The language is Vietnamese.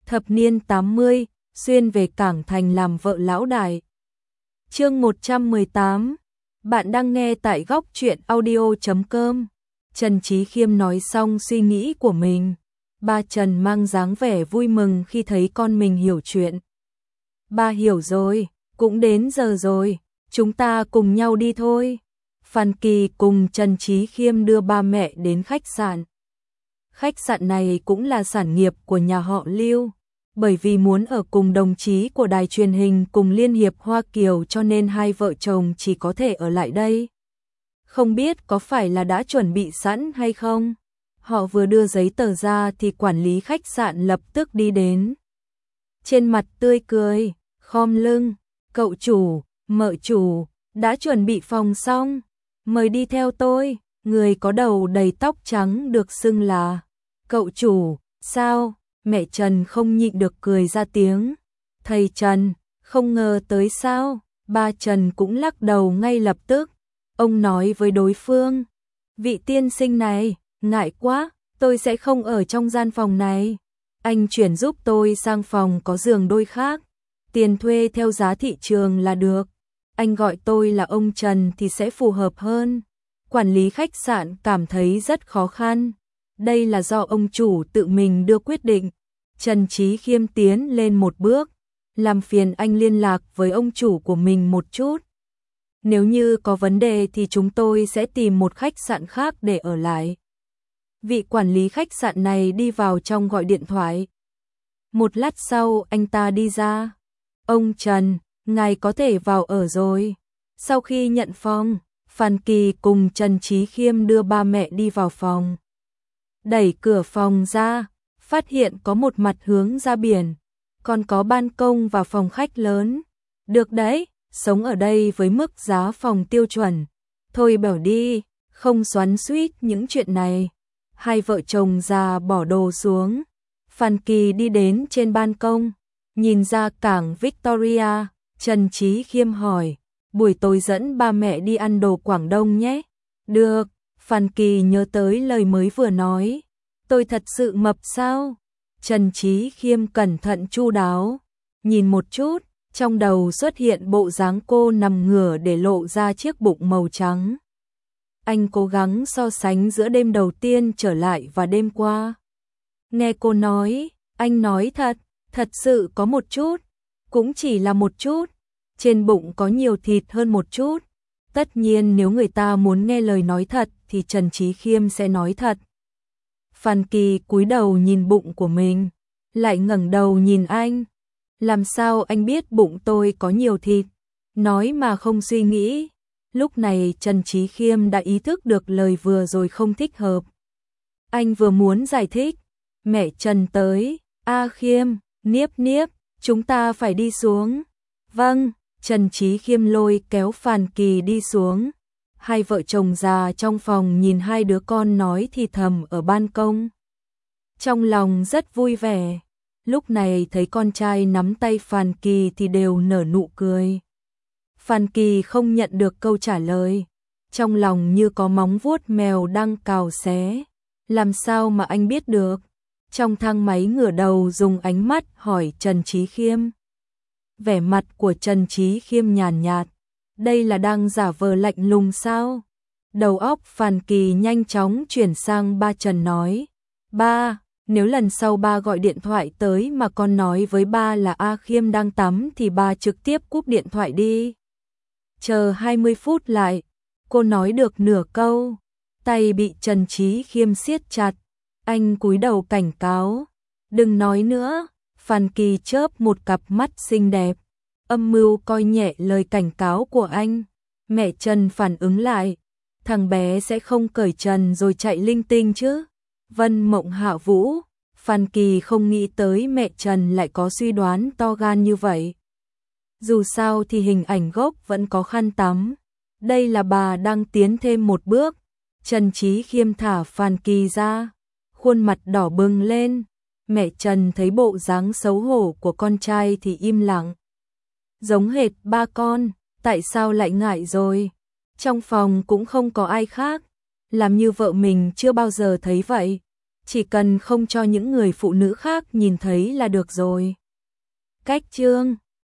thập niên 80, xuyên về Cảng Thành làm vợ lão đại. Chương 118. Bạn đang nghe tại góc truyện audio.com. Trần Chí Khiêm nói xong suy nghĩ của mình. Ba Trần mang dáng vẻ vui mừng khi thấy con mình hiểu chuyện. Ba hiểu rồi, cũng đến giờ rồi, chúng ta cùng nhau đi thôi. Phan Kỳ cùng Trần Chí Khiêm đưa ba mẹ đến khách sạn. Khách sạn này cũng là sản nghiệp của nhà họ Lưu, bởi vì muốn ở cùng đồng chí của đài truyền hình cùng Liên hiệp Hoa Kiều cho nên hai vợ chồng chỉ có thể ở lại đây. Không biết có phải là đã chuẩn bị sẵn hay không? Họ vừa đưa giấy tờ ra thì quản lý khách sạn lập tức đi đến. Trên mặt tươi cười, khom lưng, cậu chủ, mợ chủ, đã chuẩn bị phòng xong, mời đi theo tôi. Người có đầu đầy tóc trắng được xưng là cậu chủ. Sao? Mẹ Trần không nhịn được cười ra tiếng. Thầy Trần, không ngờ tới sao? Ba Trần cũng lắc đầu ngay lập tức. Ông nói với đối phương, vị tiên sinh này, ngại quá, tôi sẽ không ở trong gian phòng này. Anh chuyển giúp tôi sang phòng có giường đôi khác, tiền thuê theo giá thị trường là được. Anh gọi tôi là ông Trần thì sẽ phù hợp hơn. Quản lý khách sạn cảm thấy rất khó khăn. Đây là do ông chủ tự mình đưa quyết định. Trần Chí Khiêm tiến lên một bước, làm phiền anh liên lạc với ông chủ của mình một chút. Nếu như có vấn đề thì chúng tôi sẽ tìm một khách sạn khác để ở lại. Vị quản lý khách sạn này đi vào trong gọi điện thoại. Một lát sau anh ta đi ra. Ông Trần, ngài có thể vào ở rồi. Sau khi nhận phòng, Phan Kỳ cùng Trần Chí Khiêm đưa ba mẹ đi vào phòng. Đẩy cửa phòng ra, phát hiện có một mặt hướng ra biển, còn có ban công và phòng khách lớn. Được đấy, sống ở đây với mức giá phòng tiêu chuẩn. Thôi bảo đi, không xoắn xuýt những chuyện này. Hai vợ chồng già bỏ đồ xuống. Phan Kỳ đi đến trên ban công, nhìn ra cảng Victoria. Trần Chí Khiêm hỏi, buổi tối dẫn ba mẹ đi ăn đồ Quảng Đông nhé. Được, Phan Kỳ nhớ tới lời mới vừa nói. Tôi thật sự mập sao? Trần Chí Khiêm cẩn thận chu đáo, nhìn một chút, trong đầu xuất hiện bộ dáng cô nằm ngửa để lộ ra chiếc bụng màu trắng. Anh cố gắng so sánh giữa đêm đầu tiên trở lại và đêm qua. Nghe cô nói, anh nói thật sự có một chút, cũng chỉ là một chút. Trên bụng có nhiều thịt hơn một chút. Tất nhiên nếu người ta muốn nghe lời nói thật thì Trần Chí Khiêm sẽ nói thật. Phan Kỳ cúi đầu nhìn bụng của mình, lại ngẩng đầu nhìn anh. Làm sao anh biết bụng tôi có nhiều thịt? Nói mà không suy nghĩ. Lúc này Trần Chí Khiêm đã ý thức được lời vừa rồi không thích hợp. Anh vừa muốn giải thích, mẹ Trần tới. A Khiêm, Niếp, chúng ta phải đi xuống. Vâng, Trần Chí Khiêm lôi kéo Phan Kỳ đi xuống. Hai vợ chồng già trong phòng nhìn hai đứa con nói thì thầm ở ban công. Trong lòng rất vui vẻ. Lúc này thấy con trai nắm tay Phan Kỳ thì đều nở nụ cười. Phan Kỳ không nhận được câu trả lời. Trong lòng như có móng vuốt mèo đang cào xé. Làm sao mà anh biết được? Trong thang máy ngửa đầu dùng ánh mắt hỏi Trần Chí Khiêm. Vẻ mặt của Trần Chí Khiêm nhàn nhạt. Đây là đang giả vờ lạnh lùng sao? Đầu óc Phan Kỳ nhanh chóng chuyển sang ba Trần nói. Ba, nếu lần sau ba gọi điện thoại tới mà con nói với ba là A Khiêm đang tắm thì ba trực tiếp cúp điện thoại đi. Chờ 20 phút lại. Cô nói được nửa câu, tay bị Trần Chí Khiêm siết chặt. Anh cúi đầu cảnh cáo. Đừng nói nữa. Phan Kỳ chớp một cặp mắt xinh đẹp. Âm mưu coi nhẹ lời cảnh cáo của anh. Mẹ Trần phản ứng lại. Thằng bé sẽ không cởi trần rồi chạy linh tinh chứ. Vân Mộng Hạ Vũ. Phan Kỳ không nghĩ tới mẹ Trần lại có suy đoán to gan như vậy. Dù sao thì hình ảnh gốc vẫn có khăn tắm. Đây là bà đang tiến thêm một bước. Trần Chí Khiêm thả Phan Kỳ ra. Khuôn mặt đỏ bừng lên. Mẹ Trần thấy bộ dáng xấu hổ của con trai thì im lặng. Giống hệt ba con, tại sao lại ngại rồi? Trong phòng cũng không có ai khác. Làm như vợ mình chưa bao giờ thấy vậy. chỉ cần không cho những người phụ nữ khác nhìn thấy là được rồi. Cách chương